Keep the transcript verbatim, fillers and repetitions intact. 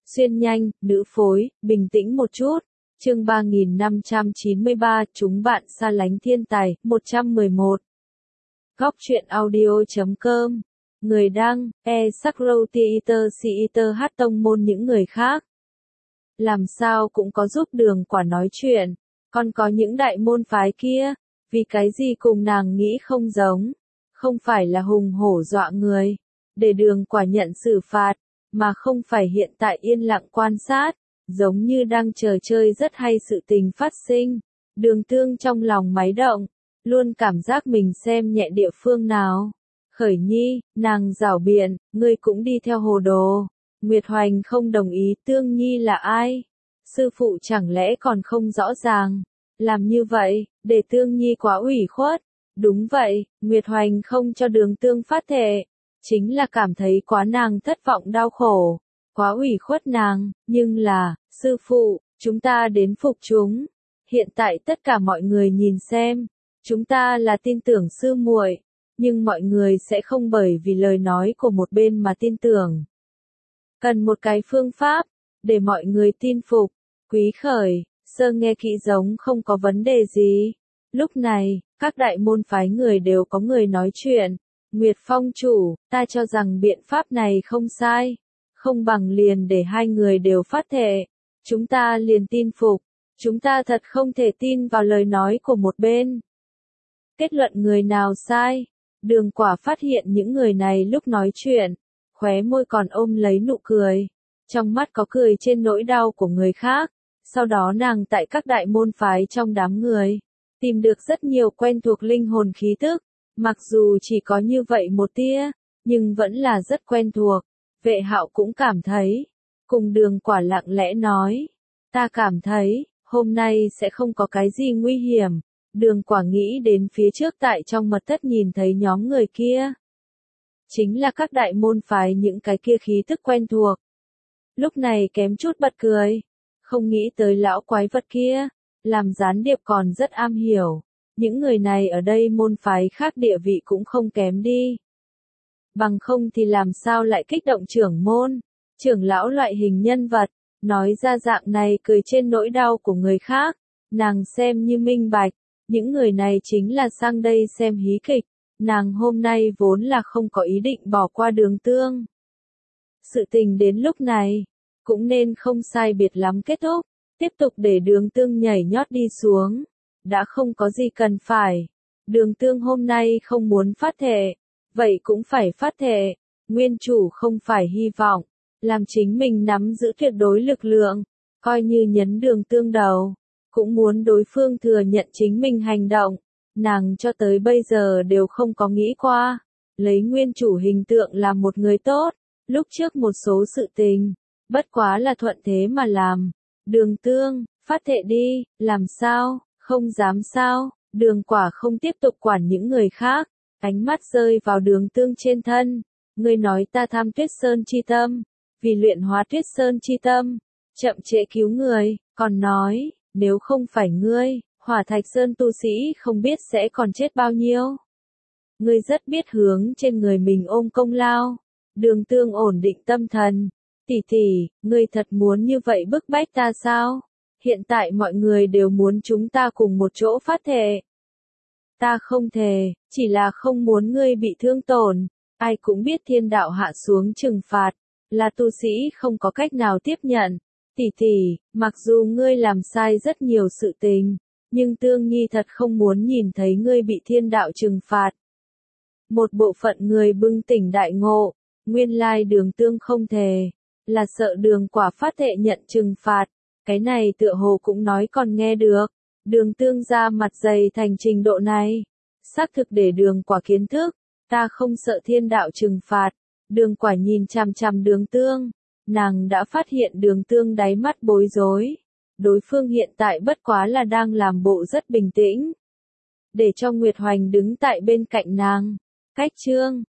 Xuyên nhanh, nữ phối, bình tĩnh một chút. Chương ba nghìn năm trăm chín mươi ba, chúng bạn xa lánh thiên tài, một trăm mười một. Góc truyện audio chấm com. Người đăng, e Sakrotiiter Siiter hát tông môn những người khác. Làm sao cũng có giúp Đường Quả nói chuyện, còn có những đại môn phái kia, vì cái gì cùng nàng nghĩ không giống, không phải là hùng hổ dọa người, để Đường Quả nhận xử phạt, mà không phải hiện tại yên lặng quan sát, giống như đang chờ chơi rất hay sự tình phát sinh. Đường Tương trong lòng máy động, luôn cảm giác mình xem nhẹ địa phương nào. Khởi Nhi, nàng giảo biện, ngươi cũng đi theo hồ đồ. Nguyệt Hoành không đồng ý. Tương Nhi là ai? Sư phụ chẳng lẽ còn không rõ ràng? Làm như vậy, để Tương Nhi quá ủy khuất. Đúng vậy, Nguyệt Hoành không cho Đường Tương phát thệ, chính là cảm thấy quá nàng thất vọng đau khổ, quá ủy khuất nàng, nhưng là, sư phụ, chúng ta đến phục chúng. Hiện tại tất cả mọi người nhìn xem, chúng ta là tin tưởng sư muội, nhưng mọi người sẽ không bởi vì lời nói của một bên mà tin tưởng. Cần một cái phương pháp, để mọi người tin phục. Quý Khởi, Sơ nghe kỹ giống không có vấn đề gì. Lúc này, các đại môn phái người đều có người nói chuyện. Nguyệt Phong chủ, ta cho rằng biện pháp này không sai. Không bằng liền để hai người đều phát thệ. Chúng ta liền tin phục. Chúng ta thật không thể tin vào lời nói của một bên. Kết luận người nào sai? Đường Quả phát hiện những người này lúc nói chuyện, khóe môi còn ôm lấy nụ cười. Trong mắt có cười trên nỗi đau của người khác. Sau đó nàng tại các đại môn phái trong đám người, tìm được rất nhiều quen thuộc linh hồn khí tức. Mặc dù chỉ có như vậy một tia, nhưng vẫn là rất quen thuộc. Vệ Hạo cũng cảm thấy. Cùng Đường Quả lặng lẽ nói. Ta cảm thấy, hôm nay sẽ không có cái gì nguy hiểm. Đường Quả nghĩ đến phía trước tại trong mật thất nhìn thấy nhóm người kia. Chính là các đại môn phái những cái kia khí tức quen thuộc. Lúc này kém chút bật cười. Không nghĩ tới lão quái vật kia, làm gián điệp còn rất am hiểu. Những người này ở đây môn phái khác địa vị cũng không kém đi. Bằng không thì làm sao lại kích động trưởng môn, trưởng lão loại hình nhân vật, nói ra dạng này cười trên nỗi đau của người khác. Nàng xem như minh bạch, những người này chính là sang đây xem hí kịch. Nàng hôm nay vốn là không có ý định bỏ qua Đường Tương. Sự tình đến lúc này, cũng nên không sai biệt lắm kết thúc, tiếp tục để Đường Tương nhảy nhót đi xuống. Đã không có gì cần phải. Đường Tương hôm nay không muốn phát thệ, vậy cũng phải phát thệ. Nguyên chủ không phải hy vọng, làm chính mình nắm giữ tuyệt đối lực lượng, coi như nhấn Đường Tương đầu, cũng muốn đối phương thừa nhận chính mình hành động. Nàng cho tới bây giờ đều không có nghĩ qua, lấy nguyên chủ hình tượng làm một người tốt, lúc trước một số sự tình, bất quá là thuận thế mà làm. Đường Tương, phát thệ đi, làm sao? Không dám sao? Đường Quả không tiếp tục quản những người khác, ánh mắt rơi vào Đường Tương trên thân. Ngươi nói ta tham Tuyết Sơn chi tâm, vì luyện hóa Tuyết Sơn chi tâm, chậm trễ cứu người, còn nói, nếu không phải ngươi, Hỏa Thạch Sơn tu sĩ không biết sẽ còn chết bao nhiêu. Ngươi rất biết hướng trên người mình ôm công lao. Đường Tương ổn định tâm thần. Tỷ tỷ, ngươi thật muốn như vậy bức bách ta sao? Hiện tại mọi người đều muốn chúng ta cùng một chỗ phát thệ. Ta không thề, chỉ là không muốn ngươi bị thương tổn. Ai cũng biết thiên đạo hạ xuống trừng phạt, là tu sĩ không có cách nào tiếp nhận. Tỷ tỷ, mặc dù ngươi làm sai rất nhiều sự tình, nhưng Tương Nhi thật không muốn nhìn thấy ngươi bị thiên đạo trừng phạt. Một bộ phận người bừng tỉnh đại ngộ, nguyên lai Đường Tương không thề, là sợ Đường Quả phát thệ nhận trừng phạt. Cái này tựa hồ cũng nói còn nghe được. Đường Tương ra mặt dày thành trình độ này, xác thực để Đường Quả kiến thức. Ta không sợ thiên đạo trừng phạt. Đường Quả nhìn chằm chằm Đường Tương, nàng đã phát hiện Đường Tương đáy mắt bối rối. Đối phương hiện tại bất quá là đang làm bộ rất bình tĩnh, để cho Nguyệt Hoành đứng tại bên cạnh nàng. Cách chương